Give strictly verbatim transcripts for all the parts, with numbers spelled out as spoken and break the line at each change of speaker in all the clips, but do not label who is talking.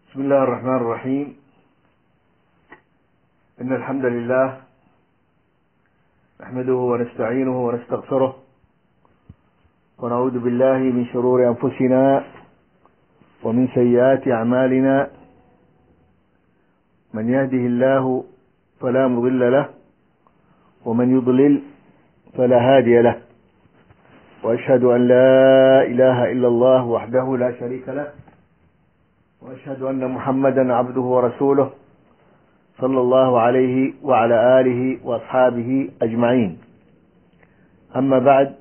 بسم الله الرحمن الرحيم. إن الحمد لله نحمده ونستعينه ونستغفره ونعوذ بالله من شرور أنفسنا ومن سيئات أعمالنا. من يهده الله فلا مضل له ومن يضلل فلا هادي له، وأشهد أن لا إله إلا الله وحده لا شريك له، وأشهد أن محمدا عبده ورسوله صلى الله عليه وعلى آله وأصحابه أجمعين. أما بعد،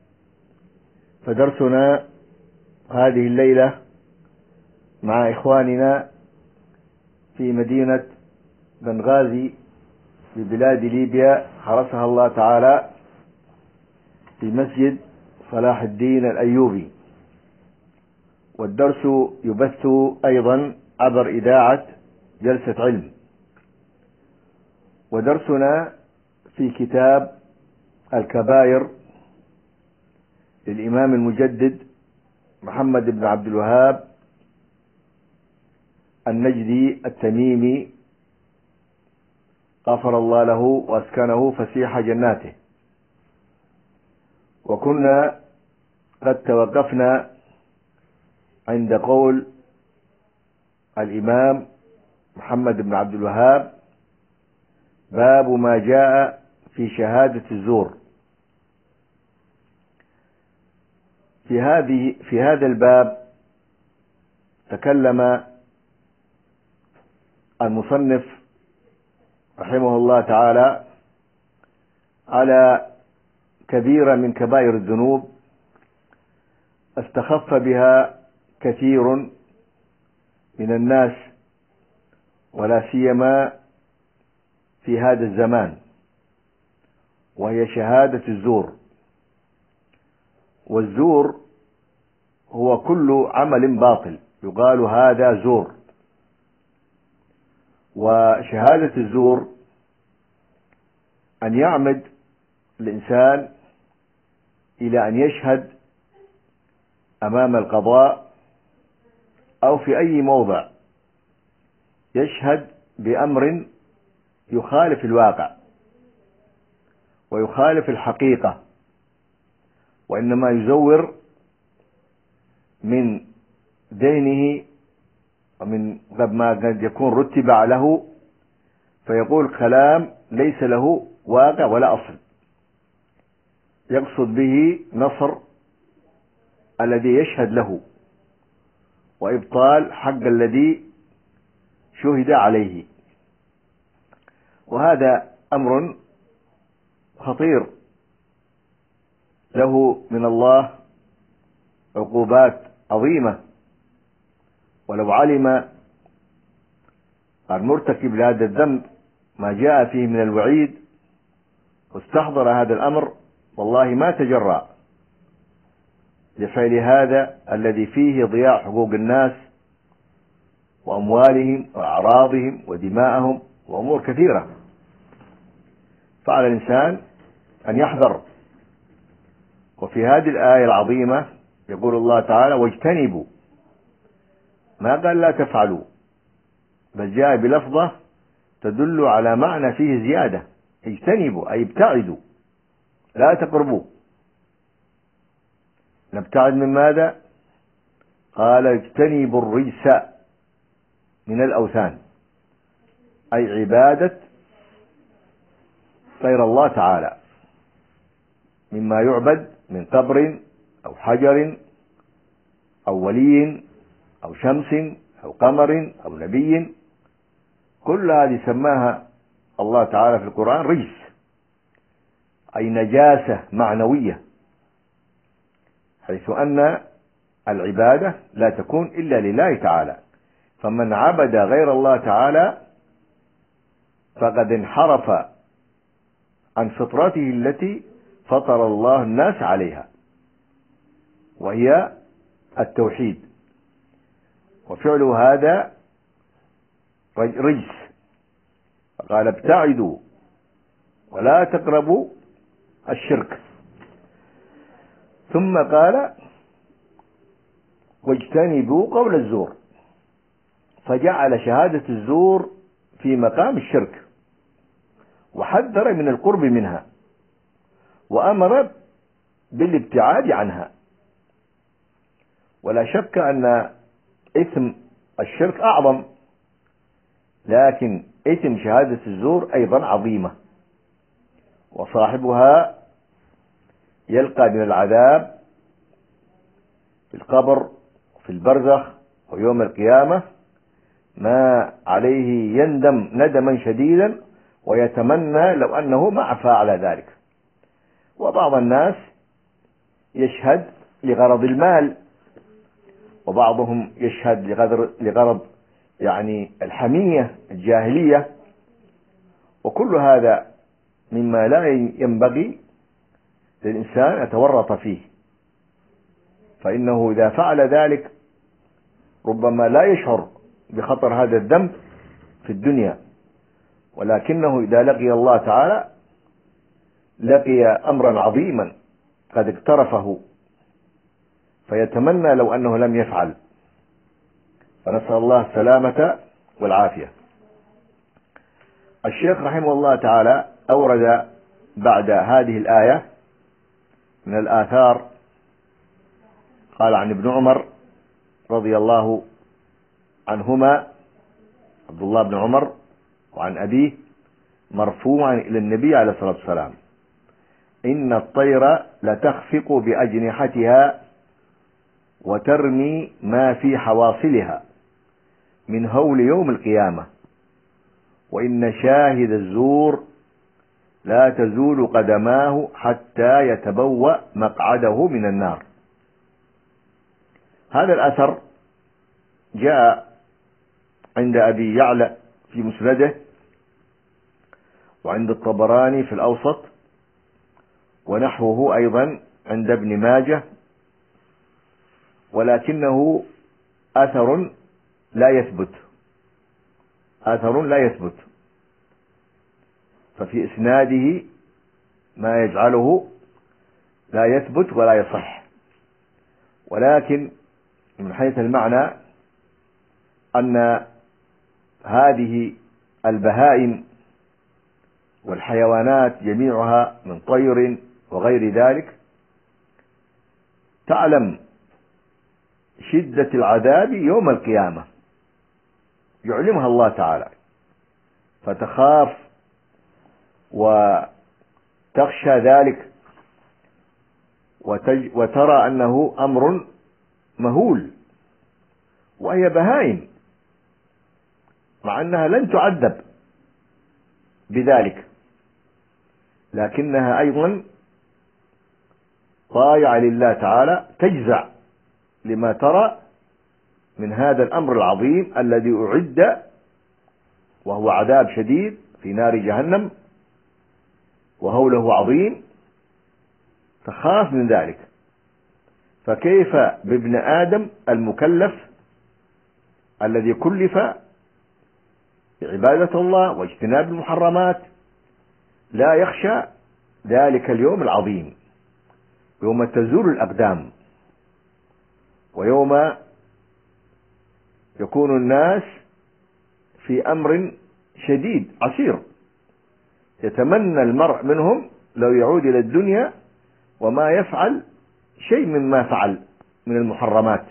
فدرسنا هذه الليلة مع إخواننا في مدينة بنغازي ببلاد ليبيا حرسها الله تعالى في مسجد صلاح الدين الأيوبي، والدرس يبث أيضا عبر إذاعة جلسة علم. ودرسنا في كتاب الكبائر للإمام المجدد محمد بن عبد الوهاب النجدي التميمي غفر الله له وأسكنه فسيح جناته. وكنا قد توقفنا عند قول الإمام محمد بن عبد الوهاب: باب ما جاء في شهادة الزور. في هذه في هذا الباب تكلم المصنف رحمه الله تعالى على كبيرة من كبائر الذنوب استخف بها كثير من الناس، ولا سيما في هذا الزمان، وهي شهادة الزور. والزور هو كل عمل باطل يقال هذا زور. وشهادة الزور أن يعمد الإنسان إلى أن يشهد أمام القضاء أو في أي موضع يشهد بأمر يخالف الواقع ويخالف الحقيقة، وإنما يزور من ذهنه ومن ما قد يكون رتب له، فيقول كلام ليس له واقع ولا أصل، يقصد به نصر الذي يشهد له وإبطال حق الذي شهد عليه. وهذا أمر خطير له من الله عقوبات عظيمة، ولو علم المرتكب لهذا الذنب ما جاء فيه من الوعيد واستحضر هذا الأمر والله ما تجرأ لفعل هذا الذي فيه ضياع حقوق الناس وأموالهم وأعراضهم ودماءهم وأمور كثيرة. فعلى الإنسان أن يحذر. وفي هذه الآية العظيمة يقول الله تعالى: واجتنبوا، ما قال لا تفعلوا، بل جاء بلفظة تدل على معنى فيه زيادة. اجتنبوا أي ابتعدوا، لا تقربوا. نبتعد من ماذا؟ قال: اجتنبوا الرجس من الأوثان، أي عبادة غير الله تعالى مما يعبد من قبر أو حجر أو ولي أو شمس أو قمر أو نبي. كل هذه سماها الله تعالى في القرآن رجس، أي نجاسة معنوية، حيث أن العبادة لا تكون إلا لله تعالى. فمن عبد غير الله تعالى فقد انحرف عن فطرته التي فطر الله الناس عليها، وهي التوحيد. وفعل هذا رجس. قال: ابتعدوا ولا تقربوا الشرك. ثم قال: واجتنبوا قول الزور. فجعل شهادة الزور في مقام الشرك، وحذر من القرب منها، وأمر بالابتعاد عنها. ولا شك أن إثم الشرك أعظم، لكن إثم شهادة الزور أيضا عظيمة، وصاحبها يلقى من العذاب في القبر وفي البرزخ ويوم القيامة ما عليه يندم ندما شديدا، ويتمنى لو أنه ما عفا على ذلك. وبعض الناس يشهد لغرض المال، وبعضهم يشهد لغرض, لغرض يعني الحمية الجاهلية، وكل هذا مما لا ينبغي للإنسان يتورط فيه، فإنه إذا فعل ذلك ربما لا يشعر بخطر هذا الذنب في الدنيا، ولكنه إذا لقي الله تعالى لقي أمرا عظيما قد اقترفه، فيتمنى لو أنه لم يفعل، فنسأل الله السلامة والعافية. الشيخ رحمه الله تعالى أورد بعد هذه الآية من الآثار، قال عن ابن عمر رضي الله عنهما، عبد الله بن عمر، وعن أبيه مرفوعا إلى النبي عليه الصلاة والسلام: إن الطير لتخفق بأجنحتها وترمي ما في حواصلها من هول يوم القيامة، وإن شاهد الزور لا تزول قدماه حتى يتبوأ مقعده من النار. هذا الأثر جاء عند أبي يعلى في مسنده، وعند الطبراني في الأوسط، ونحوه أيضا عند ابن ماجه، ولكنه أثر لا يثبت أثر لا يثبت ففي إسناده ما يجعله لا يثبت ولا يصح. ولكن من حيث المعنى أن هذه البهائم والحيوانات جميعها من طير وغير ذلك تعلم شدة العذاب يوم القيامة، يعلمها الله تعالى، فتخاف وتخشى ذلك، وتج وترى أنه أمر مهول، وهي بهائم، مع أنها لن تعذب بذلك، لكنها أيضا طايعة لله تعالى، تجزع لما ترى من هذا الأمر العظيم الذي أعد، وهو عذاب شديد في نار جهنم، وهوله عظيم، تخاف من ذلك. فكيف بابن آدم المكلف الذي كلف بعبادة الله واجتناب المحرمات لا يخشى ذلك اليوم العظيم، يوم تزول الأقدام، ويوم يكون الناس في أمر شديد عسير، يتمنى المرء منهم لو يعود إلى الدنيا وما يفعل شيء مما فعل من المحرمات،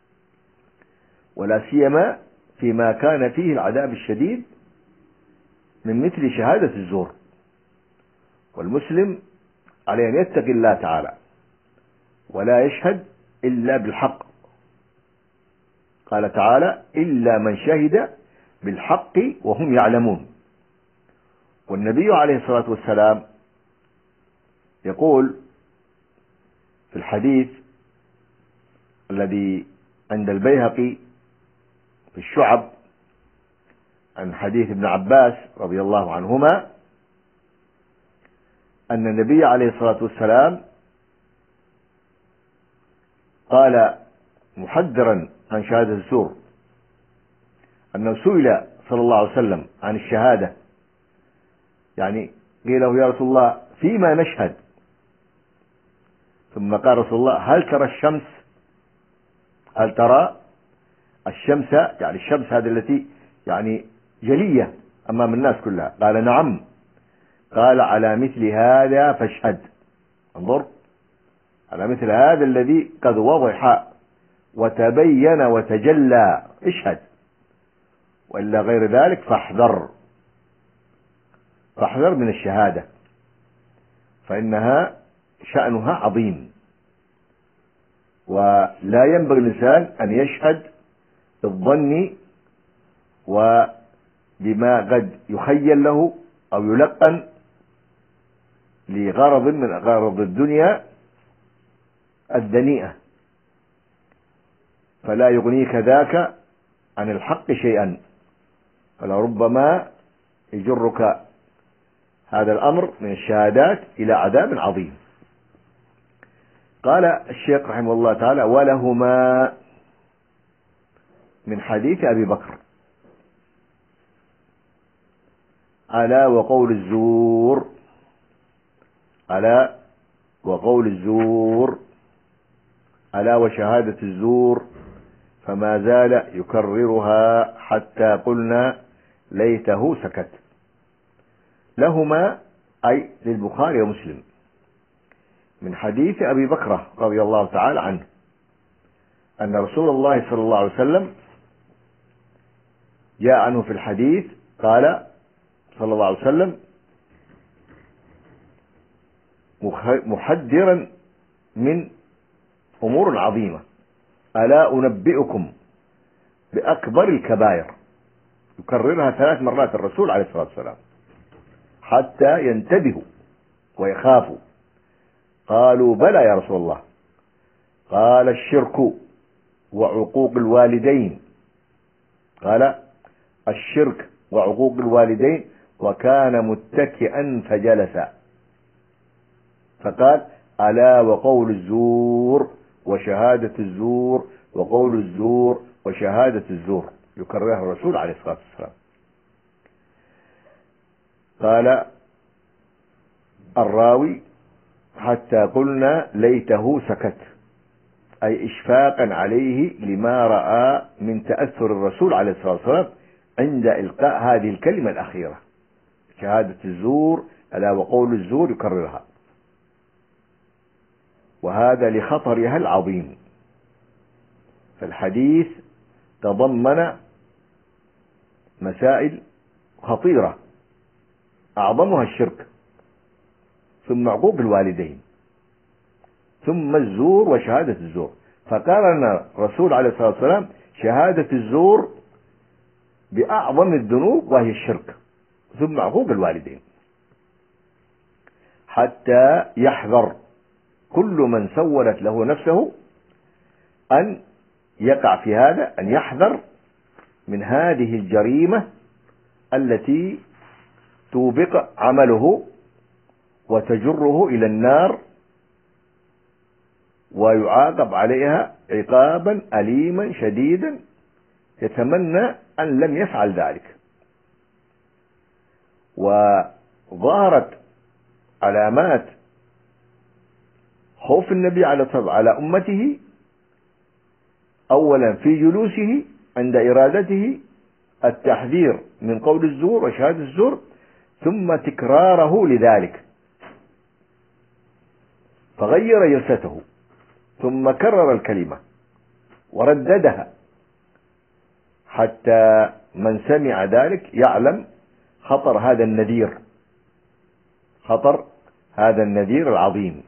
ولا سيما فيما كان فيه العذاب الشديد من مثل شهادة الزور. والمسلم عليه أن يتقي الله تعالى ولا يشهد إلا بالحق. قال تعالى: إلا من شهد بالحق وهم يعلمون. والنبي عليه الصلاة والسلام يقول في الحديث الذي عند البيهقي في الشعب عن حديث ابن عباس رضي الله عنهما أن النبي عليه الصلاة والسلام قال محذرا عن شهادة الزور، أنه سئل صلى الله عليه وسلم عن الشهادة، يعني قيل له: يا رسول الله فيما نشهد؟ ثم قال رسول الله: هل ترى الشمس هل ترى الشمس يعني الشمس هذه التي يعني جلية أمام الناس كلها. قال نعم. قال على مثل هذا فاشهد. انظر، على مثل هذا الذي قد وضح وتبين وتجلى اشهد، وإلا غير ذلك فاحذر، فاحذر من الشهادة، فإنها شأنها عظيم، ولا ينبغي الإنسان أن يشهد بالظن وبما قد يخيل له أو يلقن لغرض من أغراض الدنيا الدنيئة، فلا يغنيك ذاك عن الحق شيئا، فلربما يجرك هذا الأمر من الشهادات إلى عذاب عظيم. قال الشيخ رحمه الله تعالى: ولهما من حديث أبي بكر: ألا وقول الزور، ألا وقول الزور، ألا وشهادة الزور، فما زال يكررها حتى قلنا ليته سكت. لهما أي للبخاري ومسلم من حديث أبي بكر رضي الله تعالى عنه أن رسول الله صلى الله عليه وسلم جاء عنه في الحديث قال صلى الله عليه وسلم محذرا من أمور عظيمة: ألا أنبئكم بأكبر الكبائر. يكررها ثلاث مرات الرسول عليه الصلاة والسلام حتى ينتبهوا ويخافوا. قالوا: بلى يا رسول الله. قال: الشرك وعقوق الوالدين. قال: الشرك وعقوق الوالدين، وكان متكئا فجلس، فقال: ألا وقول الزور وشهادة الزور وقول الزور وشهادة الزور. يكررها الرسول عليه الصلاة والسلام. قال الراوي: حتى قلنا ليته سكت، أي إشفاقا عليه لما رأى من تأثر الرسول عليه الصلاة والسلام عند إلقاء هذه الكلمة الأخيرة، شهادة الزور، ألا وقول الزور، يكررها، وهذا لخطرها العظيم. فالحديث تضمن مسائل خطيرة، أعظمها الشرك، ثم عقوق الوالدين، ثم الزور وشهادة الزور. فقارن الرسول عليه الصلاة والسلام شهادة الزور بأعظم الذنوب وهي الشرك، ثم عقوق الوالدين، حتى يحذر كل من سولت له نفسه أن يقع في هذا، أن يحذر من هذه الجريمة التي توبق عمله وتجره إلى النار، ويعاقب عليها عقابا أليما شديدا يتمنى أن لم يفعل ذلك. وظهرت علامات خوف النبي عليه الصلاة على أمته، أولا في جلوسه عند إرادته التحذير من قول الزور وشهادة الزور، ثم تكراره لذلك، فغير جلسته ثم كرر الكلمة ورددها، حتى من سمع ذلك يعلم خطر هذا النذير، خطر هذا النذير العظيم،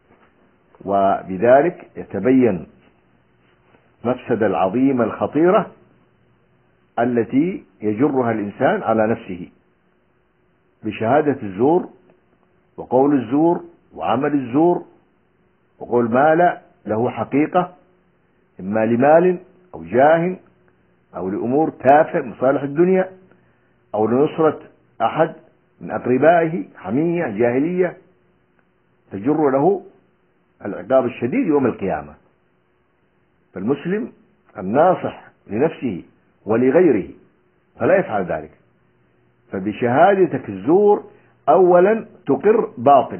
وبذلك يتبين مفسدة العظيمة الخطيرة التي يجرها الإنسان على نفسه بشهادة الزور وقول الزور وعمل الزور وقول ما لا له حقيقة، إما لمال أو جاه أو لأمور تافهة مصالح الدنيا أو لنصرة أحد من أقربائه، حمية جاهلية تجر له العقاب الشديد يوم القيامة. فالمسلم الناصح لنفسه ولغيره فلا يفعل ذلك. فبشهادتك الزور أولا تقر باطل،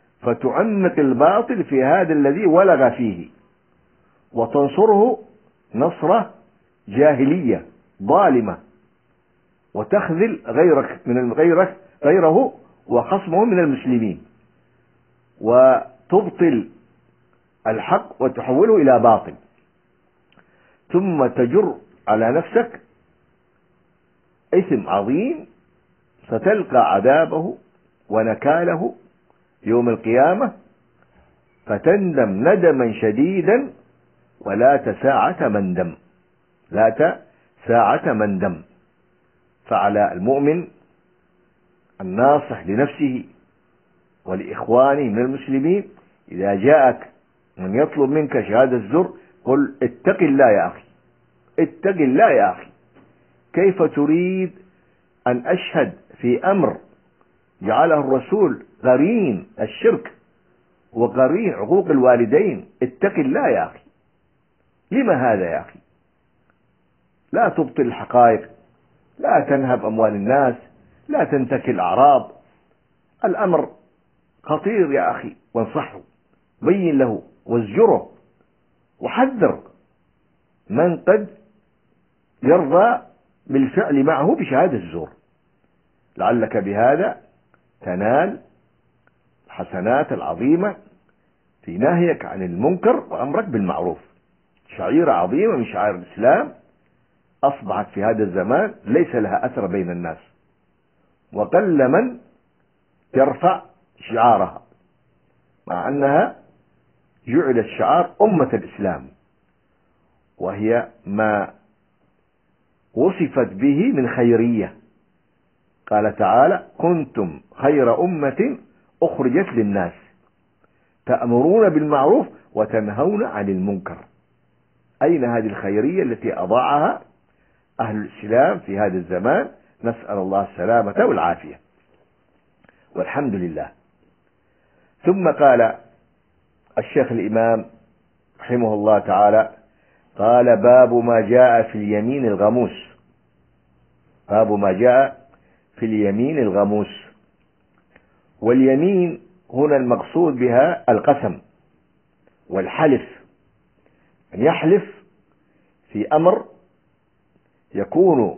فتعمق الباطل في هذا الذي ولغ فيه، وتنصره نصرة جاهلية ظالمة، وتخذل غيرك من غيرك غيره وخصمه من المسلمين، وتبطل الحق وتحوله إلى باطل، ثم تجر على نفسك إثم عظيم ستلقى عذابه ونكاله يوم القيامة، فتندم ندما شديدا ولا تساعة مندم، لا تساعة مندم. فعلى المؤمن الناصح لنفسه ولإخوانه من المسلمين إذا جاءك من يطلب منك شهادة الزور قل اتق الله يا أخي، اتق الله يا أخي. كيف تريد أن أشهد في أمر جعله الرسول قرين الشرك وقرين عقوق الوالدين؟ اتق الله يا أخي. لما هذا يا أخي؟ لا تبطل الحقائق، لا تنهب أموال الناس، لا تنتكل الأعراض. الأمر خطير يا أخي، وانصحه، بين له وازجره، وحذر من قد يرضى بالفعل معه بشهادة الزور، لعلك بهذا تنال الحسنات العظيمة في نهيك عن المنكر وأمرك بالمعروف. شعيرة عظيمة من شعائر الإسلام أصبحت في هذا الزمان ليس لها أثر بين الناس، وقل من يرفع شعارها، مع أنها جعلت شعار أمة الإسلام، وهي ما وصفت به من خيرية. قال تعالى: كنتم خير أمة أخرجت للناس تأمرون بالمعروف وتنهون عن المنكر. أين هذه الخيرية التي أضاعها أهل الإسلام في هذا الزمان؟ نسأل الله السلامة والعافية، والحمد لله. ثم قال الشيخ الإمام رحمه الله تعالى: قال: باب ما جاء في اليمين الغموس. باب ما جاء في اليمين الغموس. واليمين هنا المقصود بها القسم والحلف، أن يحلف في أمر يكون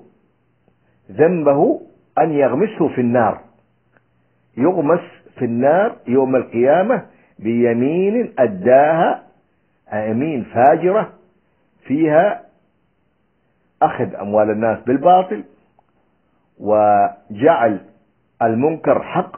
ذنبه أن يغمسه في النار، يغمس في النار يوم القيامة بيمين أداها، يمين فاجرة فيها أخذ أموال الناس بالباطل، وجعل المنكر حق،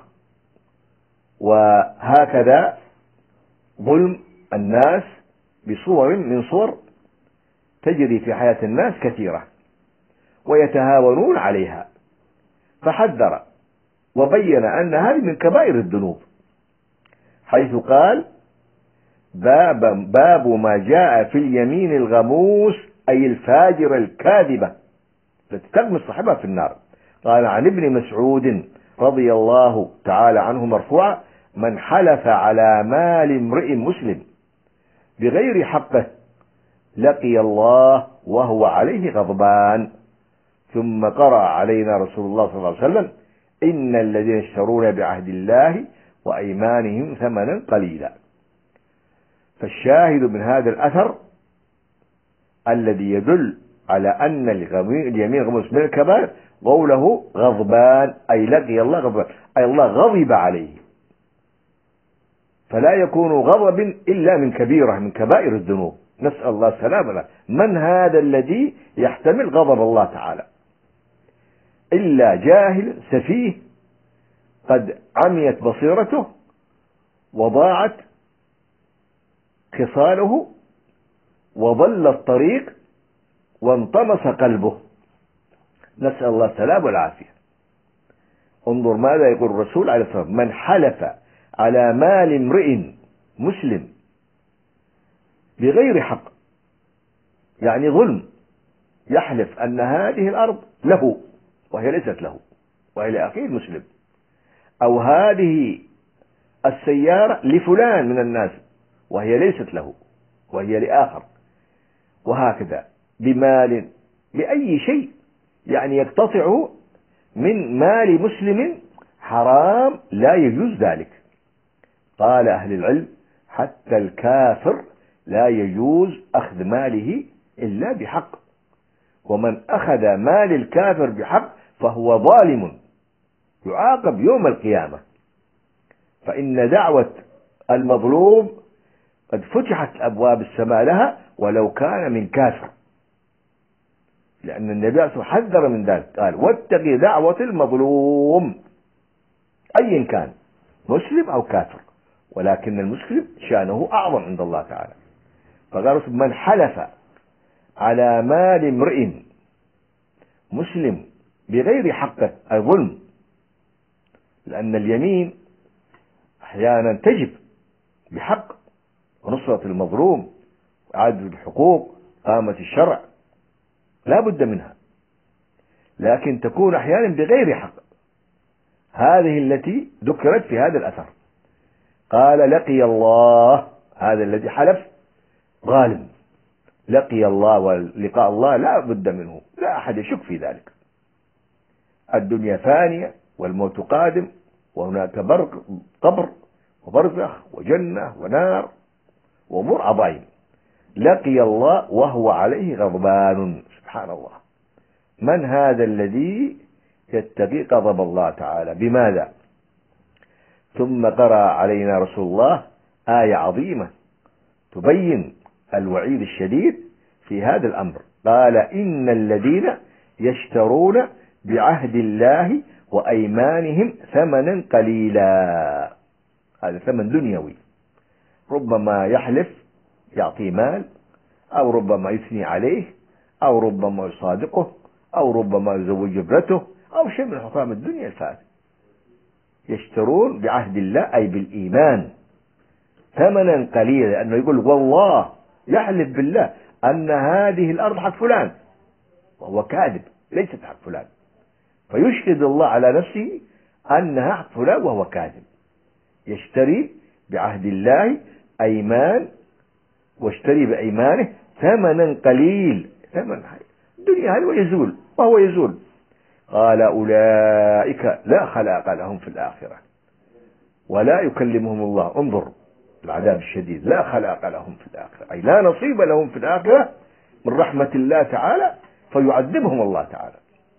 وهكذا ظلم الناس بصور من صور تجري في حياة الناس كثيرة ويتهاونون عليها. فحذر وبين أن هذه من كبائر الذنوب، حيث قال: باب, باب ما جاء في اليمين الغموس، أي الفاجرة الكاذبة التي تغمس صاحبها في النار. قال عن ابن مسعود رضي الله تعالى عنه مرفوعا: من حلف على مال امرئ مسلم بغير حقه لقي الله وهو عليه غضبان. ثم قرأ علينا رسول الله صلى الله عليه وسلم: إن الذين يشترون بعهد الله وأيمانهم ثمنا قليلا. فالشاهد من هذا الأثر الذي يدل على أن اليمين الغموس من الكبائر قوله غضبان، أي لقي الله غضبان، أي الله غضب عليه. فلا يكون غضب إلا من كبيرة من كبائر الذنوب، نسأل الله السلامة. من هذا الذي يحتمل غضب الله تعالى؟ إلا جاهل سفيه قد عميت بصيرته وضاعت خصاله وضل الطريق وانطمس قلبه، نسأل الله السلامة والعافية. انظر ماذا يقول الرسول عليه الصلاة والسلام: من حلف على مال امرئ مسلم بغير حق، يعني ظلم، يحلف أن هذه الأرض له وهي ليست له وهي لأخيه المسلم، أو هذه السيارة لفلان من الناس وهي ليست له وهي لآخر، وهكذا بمال بأي شيء يعني يقتطع من مال مسلم حرام لا يجوز ذلك. قال أهل العلم: حتى الكافر لا يجوز أخذ ماله إلا بحق، ومن أخذ مال الكافر بحق فهو ظالم يعاقب يوم القيامة. فإن دعوة المظلوم قد فتحت أبواب السماء لها ولو كان من كافر، لأن النبي صلى الله عليه وسلم حذر من ذلك، قال واتق دعوة المظلوم أيا كان مسلم أو كافر، ولكن المسلم شأنه أعظم عند الله تعالى. فقال من حلف على مال امرئ مسلم بغير حقه أي ظلم، لأن اليمين أحيانا تجب بحق، ونصرة المظلوم وإعادة الحقوق قامة الشرع لا بد منها، لكن تكون أحيانا بغير حق، هذه التي ذكرت في هذا الأثر. قال لقي الله، هذا الذي حلف ظالم، لقي الله، ولقاء الله لا بد منه، لا أحد يشك في ذلك. الدنيا فانية والموت قادم، وهناك برق قبر وبرزخ وجنة ونار وأمور عظيم. لقي الله وهو عليه غضبان، سبحان الله. من هذا الذي يتقي غضب الله تعالى؟ بماذا؟ ثم قرأ علينا رسول الله آية عظيمة تبين الوعيد الشديد في هذا الأمر. قال إن الذين يشترون بعهد الله وأيمانهم ثمنا قليلا، هذا ثمن دنيوي، ربما يحلف يعطي مال، أو ربما يثني عليه، أو ربما يصادقه، أو ربما يزوج ابنته، أو شيء من حطام الدنيا الفاتح. يشترون بعهد الله أي بالإيمان ثمنا قليلا، لأنه يقول والله، يحلف بالله أن هذه الأرض حق فلان وهو كاذب، ليست حق فلان، فيشهد الله على نفسه أنها حق فلان وهو كاذب. يشتري بعهد الله أيمان، واشتري بأيمانه ثمنا قليل، ثمن الدنيا هذا ويزول وهو يزول. قال أولئك لا خلاق لهم في الآخرة ولا يكلمهم الله، انظر العذاب الشديد، لا خلاق لهم في الآخرة أي لا نصيب لهم في الآخرة من رحمة الله تعالى، فيعذبهم الله تعالى.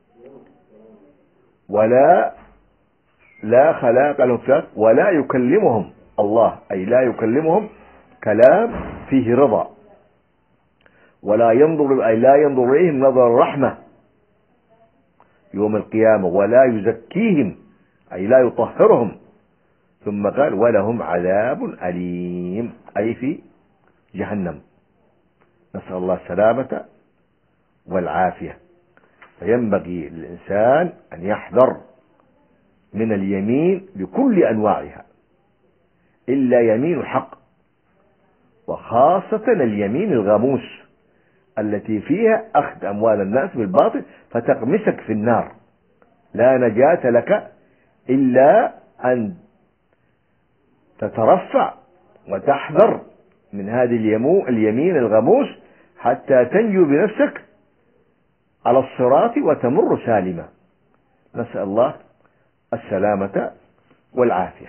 ولا لا خلاق لهم في الآخرة ولا يكلمهم الله أي لا يكلمهم كلام فيه رضا، ولا ينظر أي لا ينظر إليهم نظر الرحمة يوم القيامة، ولا يزكيهم أي لا يطهرهم. ثم قال ولهم عذاب أليم أي في جهنم، نسأل الله السلامة والعافية. فينبغي للإنسان أن يحذر من اليمين بكل أنواعها إلا يمين الحق، وخاصة اليمين الغموس التي فيها أخذ أموال الناس بالباطل فتغمسك في النار، لا نجاة لك إلا أن تترفع وتحذر من هذه اليمين الغموس حتى تنجو بنفسك على الصراط وتمر سالمة، نسأل الله السلامة والعافية.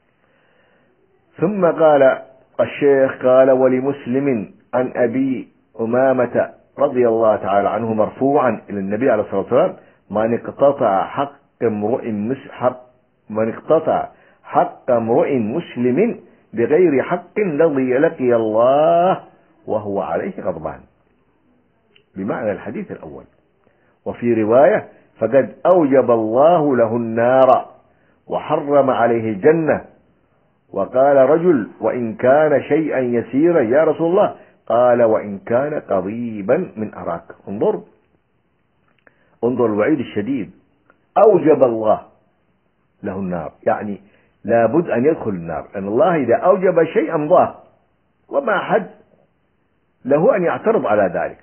ثم قال الشيخ قال ولمسلم عن أبي أمامة رضي الله تعالى عنه مرفوعا إلى النبي عليه الصلاة والسلام من اقتطع حق امرئ حق من اقتطع حق امرئ مسلم بغير حق الذي لقي الله وهو عليه غضبان، بمعنى الحديث الأول. وفي رواية فقد أوجب الله له النار وحرم عليه الجنة. وقال رجل وإن كان شيئا يسيرا يا رسول الله، قال وإن كان قريبا من أراك. انظر انظر الوعيد الشديد، أوجب الله له النار، يعني لابد أن يدخل النار، لأن الله إذا أوجب شيئا ضاه، وما أحد له أن يعترض على ذلك،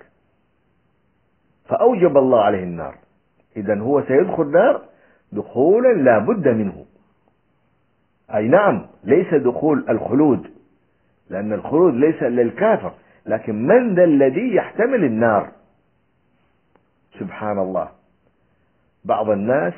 فأوجب الله عليه النار، إذن هو سيدخل النار دخولا لا بد منه. أي نعم ليس دخول الخلود، لأن الخلود ليس للكافر، لكن من ذا الذي يحتمل النار؟ سبحان الله. بعض الناس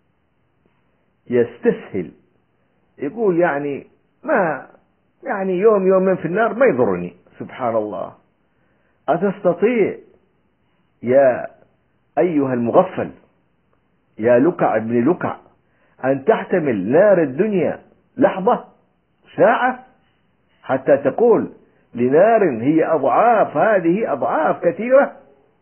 يستسهل يقول يعني ما يعني يوم يومين في النار ما يضرني، سبحان الله. أتستطيع يا أيها المغفل يا لكع ابن لكع أن تحتمل نار الدنيا لحظة ساعة حتى تقول لنار هي أضعاف هذه أضعاف كثيرة،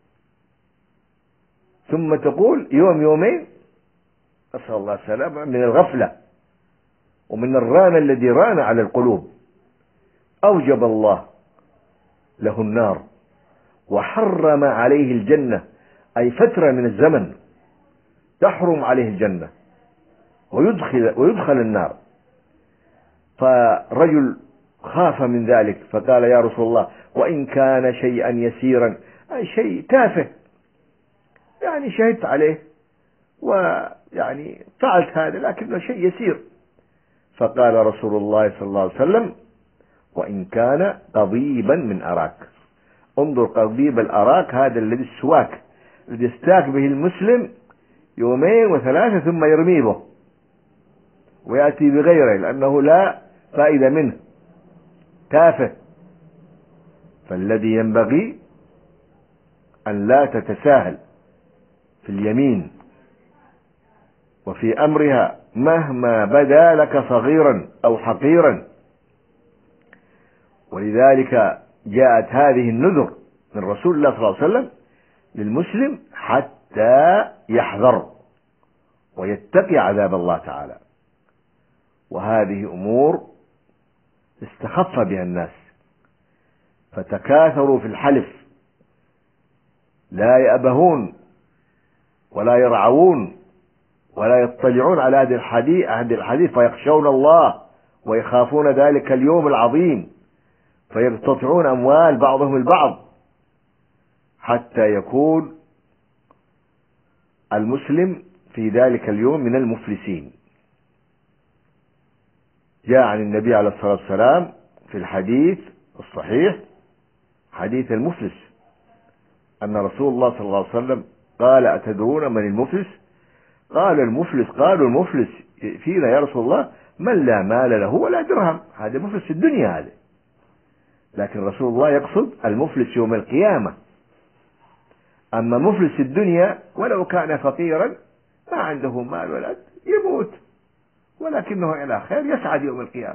ثم تقول يوم يومين؟ أسأل الله السلامة من الغفلة ومن الران الذي ران على القلوب. أوجب الله له النار وحرم عليه الجنة، أي فترة من الزمن تحرم عليه الجنة ويدخل, ويدخل النار. فرجل خاف من ذلك فقال يا رسول الله وإن كان شيئا يسيرا، أي شيء تافه يعني شهدت عليه ويعني فعلت هذا لكنه شيء يسير. فقال رسول الله صلى الله عليه وسلم وإن كان قضيبا من أراك. انظر، قضيب الأراك هذا الذي السواك الذي يستاك به المسلم يومين وثلاثة ثم يرمي به ويأتي بغيره لأنه لا فائدة منه، تافه. فالذي ينبغي أن لا تتساهل في اليمين وفي أمرها مهما بدا لك صغيرا أو حقيرا. ولذلك جاءت هذه النذر من رسول الله صلى الله عليه وسلم للمسلم حتى يحذر ويتقي عذاب الله تعالى. وهذه أمور استخف بها الناس فتكاثروا في الحلف، لا يأبهون ولا يرعون ولا يطلعون على هذه الحديث هذه الحديث فيخشون الله ويخافون ذلك اليوم العظيم فيقتطعون أموال بعضهم البعض حتى يكون المسلم في ذلك اليوم من المفلسين. جاء عن النبي عليه الصلاة والسلام في الحديث الصحيح حديث المفلس أن رسول الله صلى الله عليه وسلم قال أتدرون من المفلس؟ قال المفلس قالوا المفلس فينا يا رسول الله من لا مال له ولا درهم. هذا مفلس الدنيا هذا، لكن رسول الله يقصد المفلس يوم القيامة. أما مفلس الدنيا ولو كان فقيرا ما عنده مال ولا يموت ولكنه إلى خير يسعد يوم القيامة.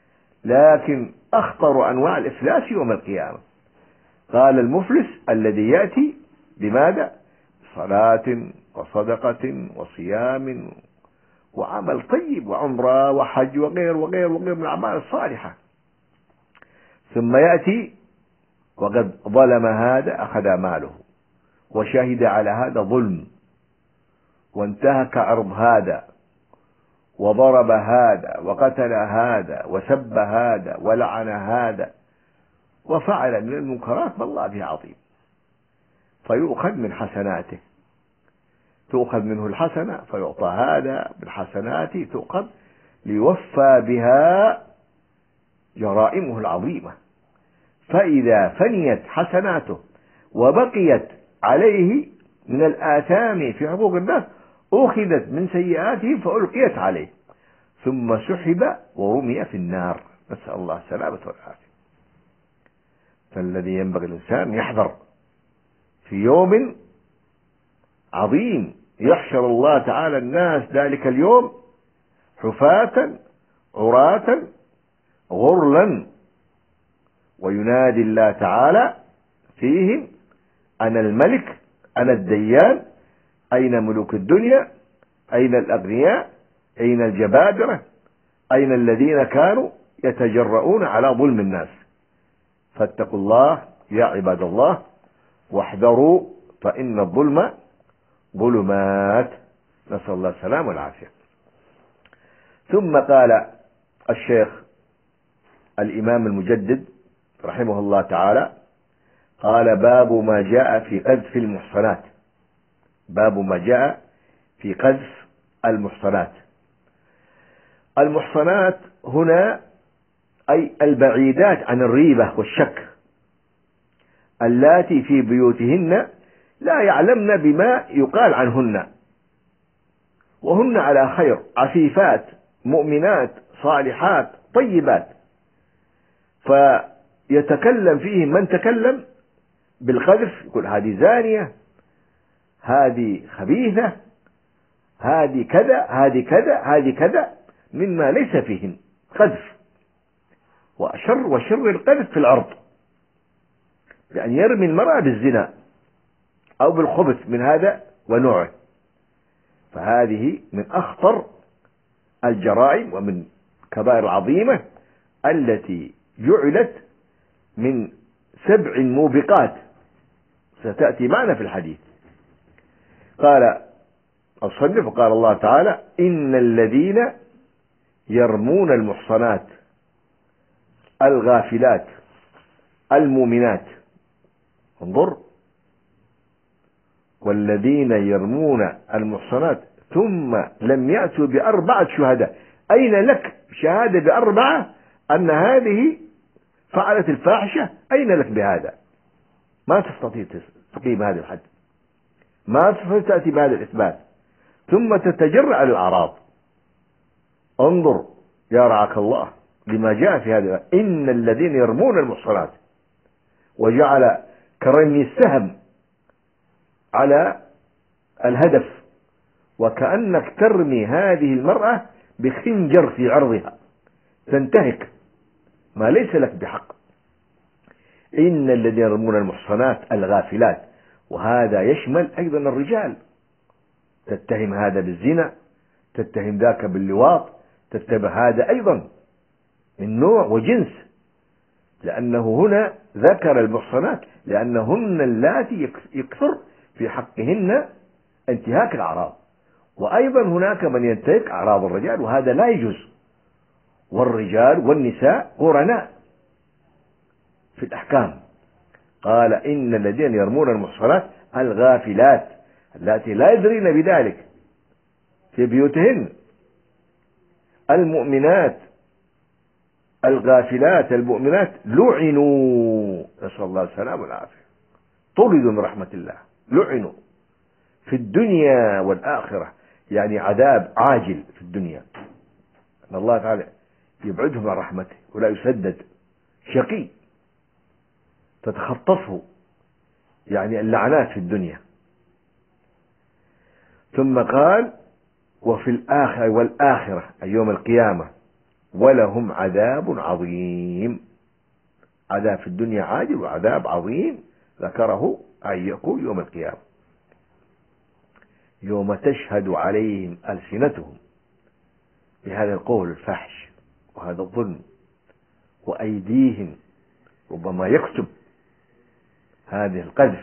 لكن أخطر أنواع الإفلاس يوم القيامة. قال المفلس الذي يأتي بماذا؟ صلاة وصدقة وصيام وعمل طيب وعمرة وحج وغير وغير وغير من الأعمال الصالحة، ثم يأتي وقد ظلم هذا أخذ ماله وشهد على هذا ظلم وانتهك عرض هذا وضرب هذا وقتل هذا وسب هذا ولعن هذا وفعل من المنكرات ما الله به عظيم، فيؤخذ من حسناته، تؤخذ منه الحسنة فيعطى هذا بالحسنات تؤخذ ليوفى بها جرائمه العظيمة. فإذا فنيت حسناته وبقيت عليه من الآثام في حقوق الناس أخذت من سيئاته فألقيت عليه ثم سحب ورمي في النار، نسأل الله السلامة والعافية. فالذي ينبغي الإنسان يحذر في يوم عظيم يحشر الله تعالى الناس ذلك اليوم حفاة عراة غرلا وينادي الله تعالى فيهم أنا الملك أنا الديان، أين ملوك الدنيا؟ أين الأغنياء؟ أين الجبابرة؟ أين الذين كانوا يتجرؤون على ظلم الناس؟ فاتقوا الله يا عباد الله واحذروا فإن الظلم ظلمات، نسأل الله السلامة والعافية. ثم قال الشيخ الإمام المجدد رحمه الله تعالى قال باب ما جاء في قذف المحصنات. باب ما جاء في قذف المحصنات. المحصنات هنا أي البعيدات عن الريبة والشك، اللاتي في بيوتهن لا يعلمن بما يقال عنهن وهن على خير، عفيفات مؤمنات صالحات طيبات، فيتكلم فيهم من تكلم بالقذف يقول هذه زانية، هذه خبيثة، هذه كذا، هذه كذا، هذه كذا، مما ليس فيهن قذف. وأشر وشر القذف في العرض، بأن يرمي المرأة بالزنا أو بالخبث من هذا ونوعه، فهذه من أخطر الجرائم ومن كبائر العظيمة التي جعلت من سبع موبقات ستأتي معنا في الحديث. قال الصنف وقال الله تعالى: إن الذين يرمون المحصنات الغافلات المؤمنات، انظر، والذين يرمون المحصنات ثم لم يأتوا بأربعة شهداء. أين لك شهادة بأربعة أن هذه فعلت الفاحشة؟ أين لك بهذا؟ ما تستطيع تقيم هذا الحد، ما تستطيع تأتي بهذا الإثبات، ثم تتجرأ على الأعراض. انظر يا رعاك الله لما جاء في هذا: إن الذين يرمون المحصنات، وجعل كرمي السهم على الهدف، وكأنك ترمي هذه المرأة بخنجر في عرضها تنتهك ما ليس لك بحق. إن الذين يرمون المحصنات الغافلات، وهذا يشمل أيضا الرجال، تتهم هذا بالزنا، تتهم ذاك باللواط، تتهم هذا أيضا من نوع وجنس، لأنه هنا ذكر المحصنات لأنهن اللاتي يكثر في حقهن انتهاك الأعراض، وأيضا هناك من ينتهك أعراض الرجال، وهذا لا يجوز. والرجال والنساء قرناء في الأحكام. قال: إن الذين يرمون المحصنات الغافلات التي لا يدرين بذلك في بيوتهن، المؤمنات الغافلات المؤمنات لعنوا، نسأل الله السلامة والعافية، طردوا من رحمة الله، لعنوا في الدنيا والآخرة، يعني عذاب عاجل في الدنيا، أن الله تعالى يبعدهم عن رحمته ولا يسدد، شقي تتخطفه يعني اللعنات في الدنيا. ثم قال: وفي الآخرة والآخرة أي يوم القيامة ولهم عذاب عظيم. عذاب في الدنيا عاجل وعذاب عظيم ذكره أن يقول يوم القيامة: يوم تشهد عليهم ألسنتهم بهذا القول الفحش وهذا الظلم، وأيديهم ربما يكتب هذه القذف،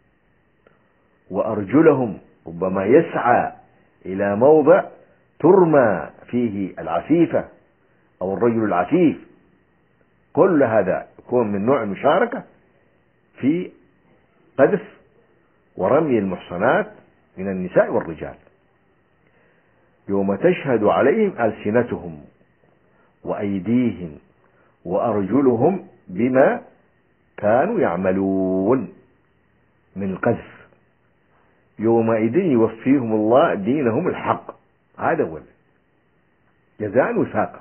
وأرجلهم ربما يسعى إلى موضع ترمى فيه العفيفة أو الرجل العفيف. كل هذا يكون من نوع المشاركة في قذف ورمي المحصنات من النساء والرجال. يوم تشهد عليهم ألسنتهم وأيديهم وأرجلهم بما كانوا يعملون من القذف. يومئذ يوفيهم الله دينهم الحق، هذا هو جزاء وفاقا.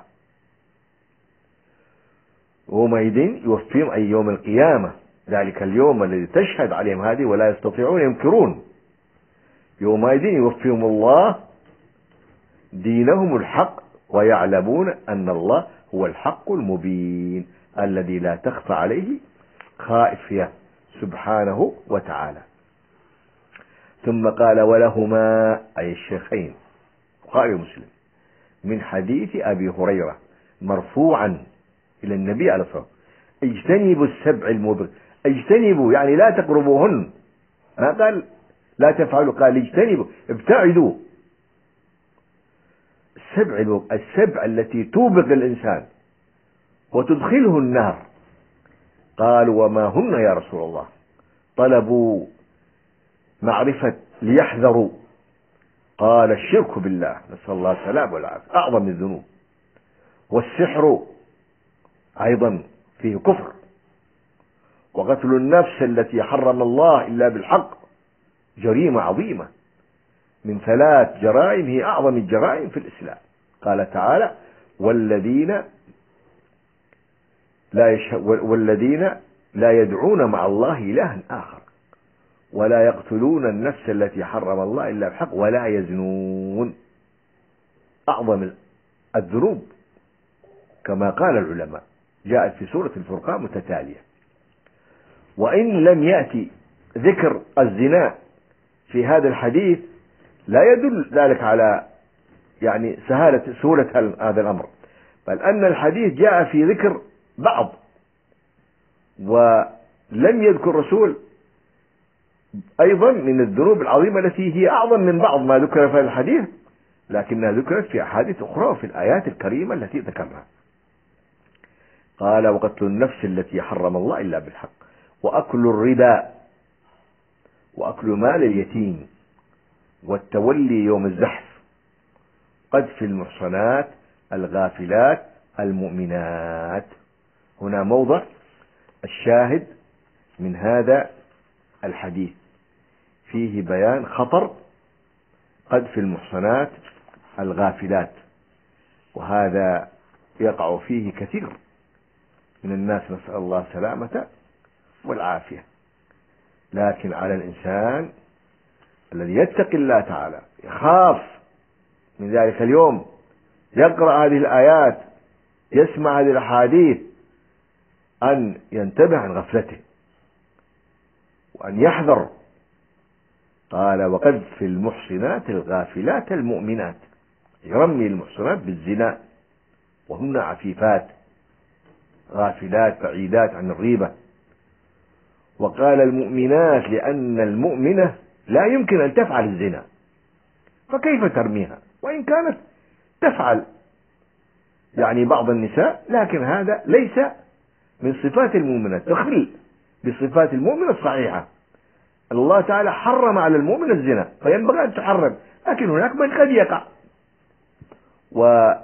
يومئذ يوفيهم أي يوم القيامة، ذلك اليوم الذي تشهد عليهم هذه ولا يستطيعون ينكرون. يومئذ يوفيهم الله دينهم الحق ويعلمون أن الله هو الحق المبين الذي لا تخفى عليه خائفية سبحانه وتعالى. ثم قال: ولهما أي الشيخين البخاري ومسلم من حديث أبي هريرة مرفوعا إلى النبي عليه الصلاة والسلام: اجتنبوا السبع الموبقات. اجتنبوا يعني لا تقربوهن، ما قال لا تفعلوا، قال اجتنبوا، ابتعدوا. السبع السبع التي توبق الإنسان وتدخله النار. قالوا: وما هن يا رسول الله؟ طلبوا معرفة ليحذروا. قال: الشرك بالله، نسأل الله السلامة والعافية، أعظم الذنوب، والسحر أيضا فيه كفر، وقتل النفس التي حرم الله إلا بالحق جريمة عظيمة من ثلاث جرائم هي أعظم الجرائم في الإسلام. قال تعالى: والذين لا يش... والذين لا يدعون مع الله إلها آخر. ولا يقتلون النفس التي حرم الله إلا بالحق ولا يزنون. أعظم الذنوب كما قال العلماء جاءت في سورة الفرقان متتالية. وإن لم يأتي ذكر الزنا في هذا الحديث لا يدل ذلك على يعني سهالة سهولة هذا الأمر، بل أن الحديث جاء في ذكر بعض، ولم يذكر الرسول أيضا من الذنوب العظيمة التي هي أعظم من بعض ما ذكر في الحديث، لكنها ذكرت في أحاديث أخرى وفي الآيات الكريمة التي ذكرناها. قال وقتل النفس التي حرم الله إلا بالحق وأكل الربا وأكل مال اليتيم والتولي يوم الزحف قذف المحصنات الغافلات المؤمنات. هنا موضع الشاهد من هذا الحديث، فيه بيان خطر قذف المحصنات الغافلات، وهذا يقع فيه كثير من الناس، نسأل الله السلامة والعافية. لكن على الإنسان الذي يتقي الله تعالى يخاف من ذلك اليوم، يقرأ هذه الآيات، يسمع هذه الأحاديث، أن ينتبه عن غفلته وأن يحذر. قال وقذف المحصنات الغافلات المؤمنات، يرمي المحصنات بالزنا وهن عفيفات غافلات بعيدات عن الريبة. وقال المؤمنات لأن المؤمنة لا يمكن أن تفعل الزنا، فكيف ترميها وإن كانت تفعل يعني بعض النساء، لكن هذا ليس من صفات المؤمنات، تخل بصفات المؤمنة الصحيحة. الله تعالى حرم على المؤمن الزنا فينبغي أن تحرم، لكن هناك من قد يقع، ومع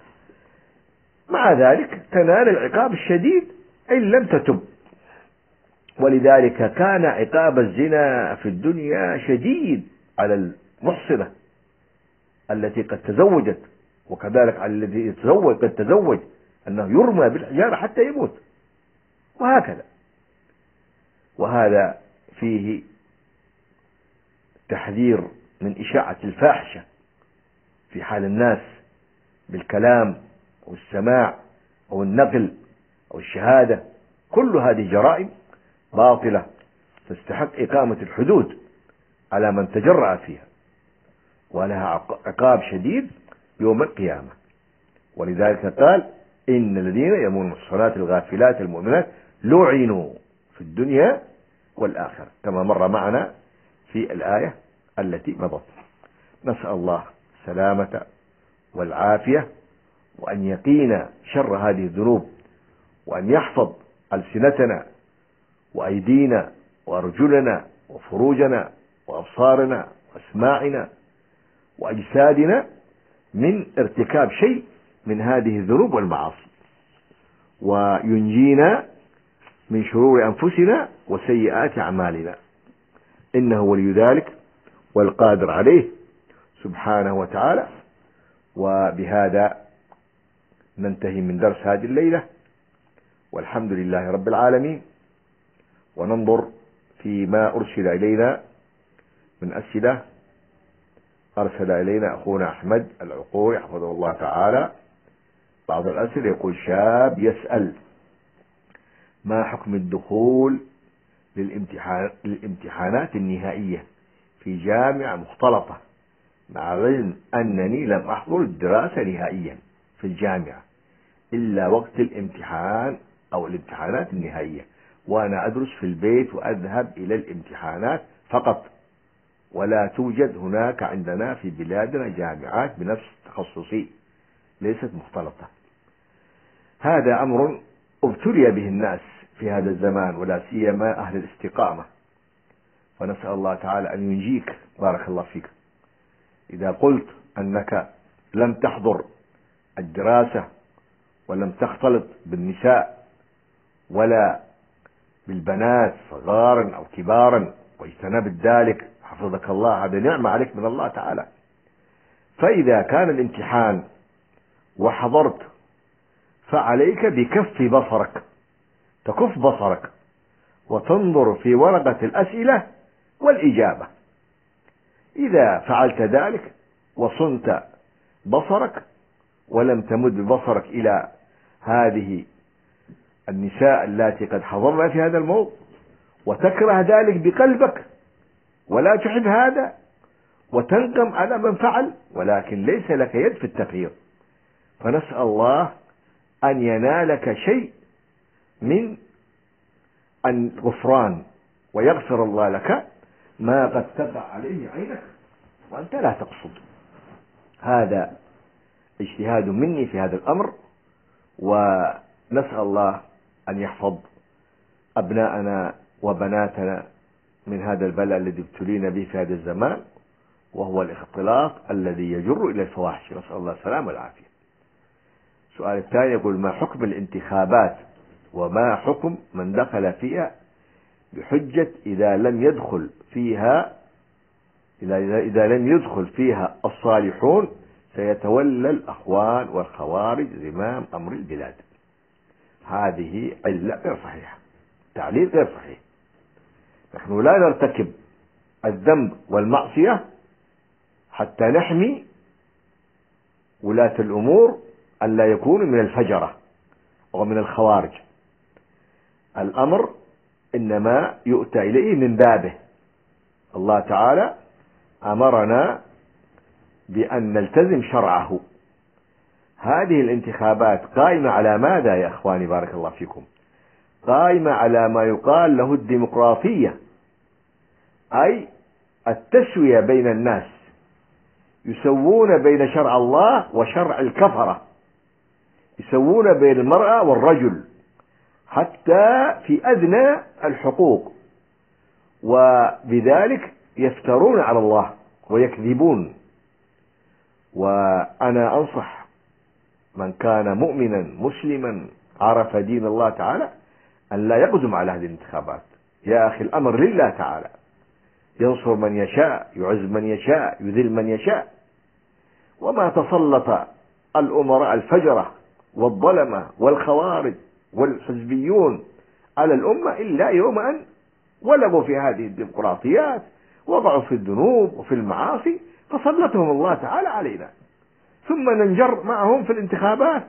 ذلك تنال العقاب الشديد إن لم تتب. ولذلك كان عقاب الزنا في الدنيا شديد على المحصنة التي قد تزوجت، وكذلك على الذي يتزوج قد تزوج أنه يرمى بالحجارة حتى يموت، وهكذا. وهذا فيه تحذير من إشاعة الفاحشة في حال الناس بالكلام أو السماع أو النقل أو الشهادة. كل هذه جرائم باطلة تستحق إقامة الحدود على من تجرأ فيها، ولها عقاب شديد يوم القيامة. ولذلك قال إن الذين يرمون المحصنات الغافلات المؤمنات لعنوا في الدنيا والآخرة، كما مر معنا في الآية التي مضت. نسأل الله السلامة والعافية، وأن يقينا شر هذه الذنوب، وأن يحفظ ألسنتنا وأيدينا وأرجلنا وفروجنا وأبصارنا وأسماعنا وأجسادنا من ارتكاب شيء من هذه الذنوب والمعاصي، وينجينا من شرور أنفسنا وسيئات أعمالنا، إنه ولي ذلك والقادر عليه سبحانه وتعالى. وبهذا ننتهي من درس هذه الليلة، والحمد لله رب العالمين. وننظر فيما أرسل إلينا من أسئلة. أرسل إلينا أخونا أحمد العقوري حفظه الله تعالى بعض الأسئلة. يقول شاب يسأل ما حكم الدخول للامتحان للامتحانات النهائية في جامعة مختلطة، مع العلم أنني لم أحضر الدراسة نهائيا في الجامعة إلا وقت الامتحان أو الامتحانات النهائية، وأنا أدرس في البيت وأذهب إلى الامتحانات فقط، ولا توجد هناك عندنا في بلادنا جامعات بنفس تخصصي ليست مختلطة. هذا أمر ابتلي به الناس في هذا الزمان، ولا سيما أهل الاستقامة، فنسأل الله تعالى أن ينجيك. بارك الله فيك. إذا قلت أنك لم تحضر الدراسة ولم تختلط بالنساء ولا بالبنات صغارا أو كبارا واجتنبت ذلك حفظك الله، هذا نعمة عليك من الله تعالى. فإذا كان الامتحان وحضرت فعليك بكف بصرك، تكف بصرك وتنظر في ورقة الأسئلة والإجابة. إذا فعلت ذلك وصنت بصرك ولم تمد ببصرك إلى هذه النساء التي قد حضرنا في هذا الموضوع، وتكره ذلك بقلبك ولا تحب هذا وتنقم على من فعل، ولكن ليس لك يد في التغيير، فنسأل الله أن ينالك شيء من الغفران ويغفر الله لك ما قد تقع عليه عينك وأنت لا تقصد. هذا اجتهاد مني في هذا الأمر، ونسأل الله أن يحفظ أبناءنا وبناتنا من هذا البلاء الذي ابتلينا به في هذا الزمان، وهو الاختلاط الذي يجر إلى الفواحش، نسأل الله السلامة والعافية. السؤال الثاني يقول: ما حكم الانتخابات وما حكم من دخل فيها بحجة إذا لم يدخل فيها إذا, إذا لم يدخل فيها الصالحون سيتولى الأخوان والخوارج زمام أمر البلاد؟ هذه علة غير صحيحة، تعليل غير صحيح. نحن لا نرتكب الذنب والمعصية حتى نحمي ولاة الأمور أن لا يكونوا من الفجرة أو من الخوارج. الأمر إنما يؤتى إليه من بابه. الله تعالى أمرنا بأن نلتزم شرعه. هذه الانتخابات قائمة على ماذا يا أخواني بارك الله فيكم؟ قائمة على ما يقال له الديمقراطية، أي التسوية بين الناس، يسوون بين شرع الله وشرع الكفرة، يسوون بين المرأة والرجل حتى في أدنى الحقوق، وبذلك يفترون على الله ويكذبون. وأنا أنصح من كان مؤمنا مسلما عرف دين الله تعالى أن لا يقدم على هذه الانتخابات. يا أخي الأمر لله تعالى، ينصر من يشاء، يعز من يشاء، يذل من يشاء. وما تسلط الأمراء الفجرة والظلمة والخوارج والحزبيون على الأمة إلا يوم أن ولغوا في هذه الديمقراطيات، وقعوا في الذنوب وفي المعاصي، فسلطهم الله تعالى علينا، ثم ننجر معهم في الانتخابات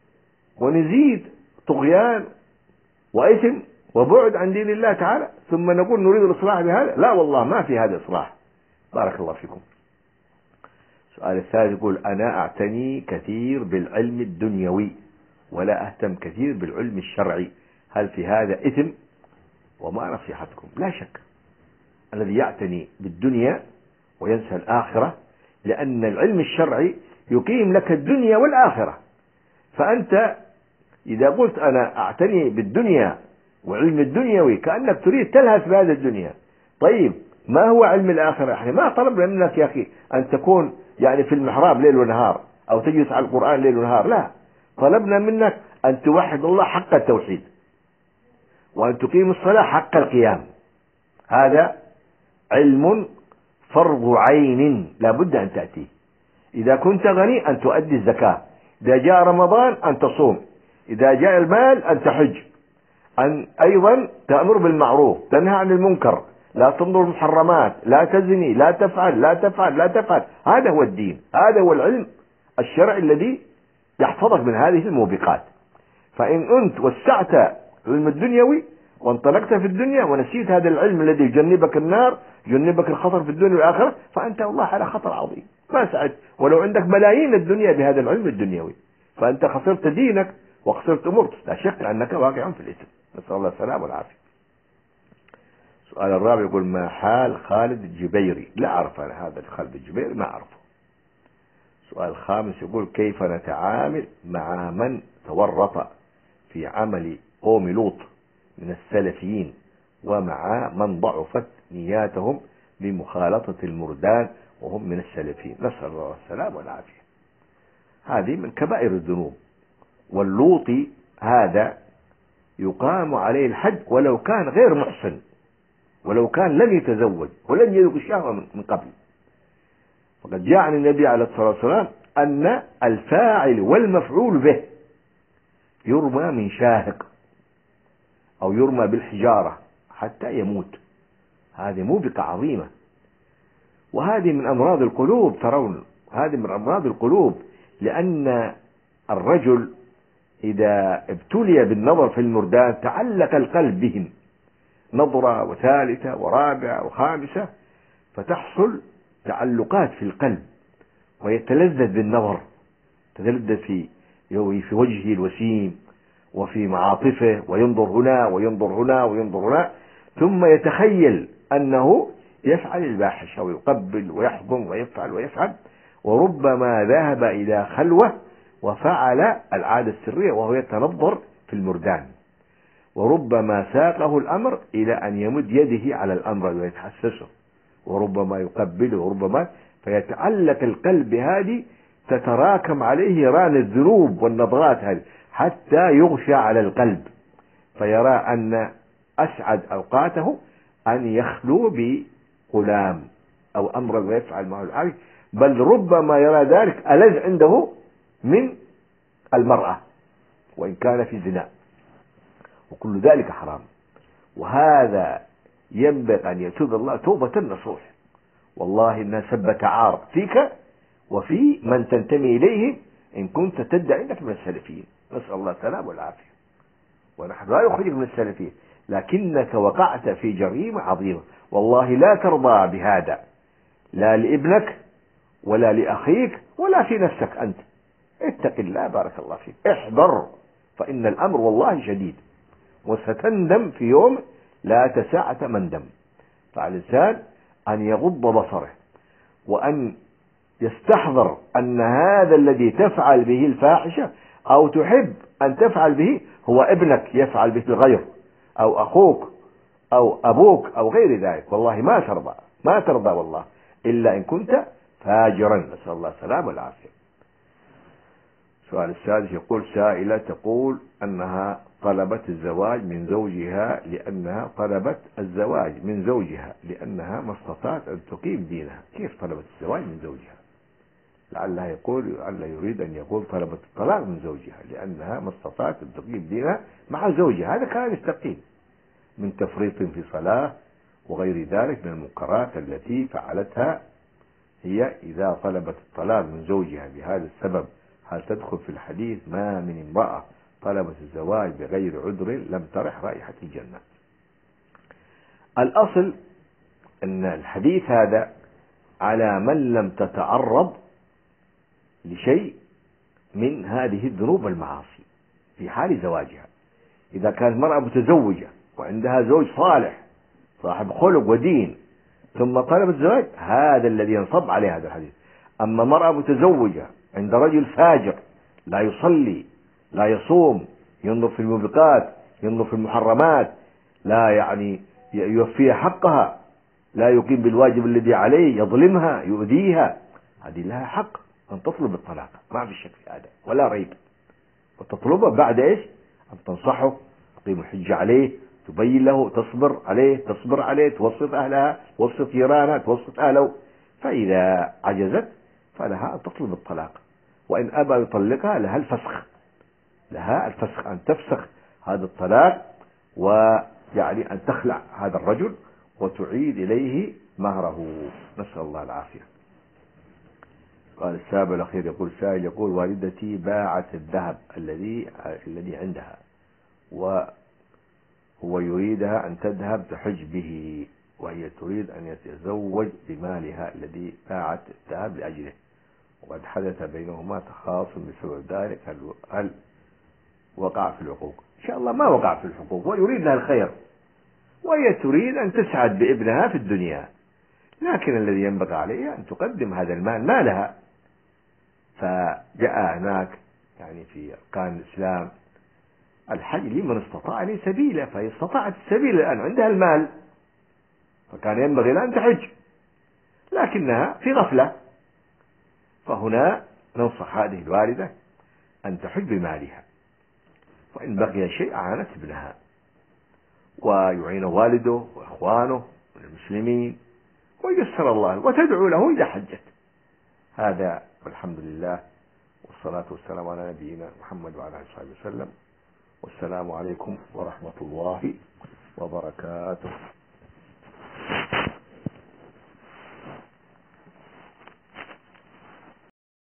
ونزيد طغيان وإثم وبعد عن دين الله تعالى، ثم نقول نريد الإصلاح بهذا. لا والله ما في هذا إصلاح. بارك الله فيكم. السؤال الثالث يقول: أنا أعتني كثير بالعلم الدنيوي ولا أهتم كثير بالعلم الشرعي، هل في هذا إثم؟ وما نصيحتكم؟ لا شك الذي يعتني بالدنيا وينسى الآخرة، لأن العلم الشرعي يقيم لك الدنيا والآخرة. فأنت إذا قلت أنا أعتني بالدنيا وعلم الدنيوي كأنك تريد تلهث بهذه الدنيا. طيب ما هو علم الآخرة؟ احنا ما طلبنا منك يا أخي أن تكون يعني في المحراب ليل ونهار أو تجلس على القرآن ليل ونهار، لا، طلبنا منك أن توحد الله حق التوحيد، وأن تقيم الصلاة حق القيام. هذا علم فرض عين لا بد أن تأتي. إذا كنت غني أن تؤدي الزكاة، إذا جاء رمضان أن تصوم، إذا جاء المال أن تحج، أن أيضا تأمر بالمعروف، تنهى عن المنكر، لا تنظر المحرمات، لا تزني، لا تفعل لا تفعل لا تفعل. هذا هو الدين، هذا هو العلم الشرعي الذي يحفظك من هذه الموبقات. فإن أنت وسعت علم الدنيوي وانطلقت في الدنيا ونسيت هذا العلم الذي يجنبك النار، يجنبك الخطر في الدنيا والآخرة، فأنت والله على خطر عظيم. ما سعدت ولو عندك ملايين الدنيا بهذا العلم الدنيوي، فأنت خسرت دينك وخسرت أمورك، لا شك أنك واقع في الإثم. نسأل الله السلامة والعافية. السؤال الرابع يقول: ما حال خالد الجبيري؟ لا أعرف أنا هذا خالد الجبيري، ما أعرفه. السؤال الخامس يقول: كيف نتعامل مع من تورط في عمل قوم لوط من السلفيين، ومع من ضعفت نياتهم بمخالطة المردان وهم من السلفيين؟ نسأل الله السلامة والعافية. هذه من كبائر الذنوب، واللوطي هذا يقام عليه الحد ولو كان غير محسن، ولو كان لم يتزوج ولم يذق الشهوة من قبل. فقد جاء عن النبي عليه الصلاة والسلام أن الفاعل والمفعول به يرمى من شاهق أو يرمى بالحجارة حتى يموت. هذه موبقة عظيمة، وهذه من أمراض القلوب. ترون هذه من أمراض القلوب، لأن الرجل إذا ابتلي بالنظر في المردان تعلق القلب بهم، نظرة وثالثة ورابعة وخامسة، فتحصل تعلقات في القلب، ويتلذذ بالنظر، يتلذذ في في وجهه الوسيم وفي معاطفه، وينظر هنا وينظر هنا وينظر هنا، ثم يتخيل أنه يفعل الفاحشة ويقبل ويحضن ويفعل ويفعل، وربما ذهب إلى خلوة وفعل العادة السرية وهو يتنظر في المردان، وربما ساقه الأمر إلى أن يمد يده على الأمر ويتحسسه، وربما يقبله، وربما فيتعلق القلب بهذه، تتراكم عليه ران الذنوب والنظرات هذه حتى يغشى على القلب، فيرى أن أسعد أوقاته أن يخلو بغلام أو أمر ويفعل معه العارف، بل ربما يرى ذلك ألذ عنده من المرأة وإن كان في زنا، وكل ذلك حرام. وهذا ينبغي أن يتوب الله توبة نصوح. والله إنها سبة عار فيك وفي من تنتمي إليه إن كنت تدعي أنك من السلفيين، نسأل الله السلام والعافية، ونحن لا نخرجك من السلفيين، لكنك وقعت في جريمة عظيمة، والله لا ترضى بهذا، لا لابنك ولا لأخيك ولا في نفسك أنت. اتق الله بارك الله فيك، احذر، فإن الأمر والله شديد، وستندم في يوم لا تساعة مندم. فعلى الإنسان أن يغض بصره، وأن يستحضر أن هذا الذي تفعل به الفاحشة أو تحب أن تفعل به هو ابنك يفعل به الغير، أو أخوك أو أبوك أو غير ذلك. والله ما ترضى، ما ترضى والله إلا إن كنت فاجرا، نسأل الله السلامة والعافية. السؤال السادس يقول سائلة تقول أنها طلبت الزواج من زوجها لأنها طلبت الزواج من زوجها لأنها ما استطاعت أن تقيم دينها. كيف طلبت الزواج من زوجها؟ لعلها يقول لعل يريد أن يقول طلبت الطلاق من زوجها لأنها ما استطاعت أن تقيم دينها مع زوجها. هذا كان يستقيم من تفريط في صلاة وغير ذلك من المنكرات التي فعلتها هي. إذا طلبت الطلاق من زوجها بهذا السبب هل تدخل في الحديث ما من امرأة طلبت الزواج بغير عذر لم ترح رائحة الجنة؟ الأصل أن الحديث هذا على من لم تتعرض لشيء من هذه الذنوب والمعاصي في حال زواجها. إذا كانت مرأة متزوجة وعندها زوج صالح صاحب خلق ودين ثم طلبت الزواج، هذا الذي ينصب عليه هذا الحديث. أما مرأة متزوجة عند رجل فاجر لا يصلي لا يصوم، ينظر في الموبقات، ينظر في المحرمات، لا يعني يوفيها حقها، لا يقيم بالواجب الذي عليه، يظلمها يؤذيها، هذه لها حق أن تطلب الطلاق، ما في شك في هذا ولا ريب. وتطلبه بعد إيش؟ أن تنصحه، تقيم الحجة عليه، تبين له، تصبر عليه تصبر عليه توسط أهلها، توسط جيرانها، توسط أهله. فإذا عجزت فلها أن تطلب الطلاق، وإن أبى يطلقها لها الفسخ، لها الفسخ أن تفسخ هذا الطلاق، ويعني أن تخلع هذا الرجل وتعيد إليه مهره، نسأل الله العافية. قال السابع الأخير يقول سائل يقول والدتي باعت الذهب الذي الذي عندها وهو يريدها أن تذهب تحج به، وهي تريد أن يتزوج بمالها الذي باعت الذهب لأجله، وقد حدث بينهما تخاصم بسبب ذلك. هل, هل وقع في الحقوق؟ إن شاء الله ما وقع في الحقوق، ويريد لها الخير، وهي تريد أن تسعد بابنها في الدنيا، لكن الذي ينبغي عليها أن تقدم هذا المال مالها. فجاء هناك يعني في أركان الإسلام الحج لمن استطاع إليه سبيلا، فهي استطاعت السبيل الآن عندها المال، فكان ينبغي لها أن تحج، لكنها في غفلة. فهنا ننصح هذه الوالدة أن تحج بمالها، وإن بقي شيء أعانت ابنها ويعين والده وإخوانه من المسلمين ويسر الله، وتدعو له إذا حجت. هذا والحمد لله، والصلاة والسلام على نبينا محمد وعلى آله وصحبه وسلم، والسلام عليكم ورحمة الله وبركاته.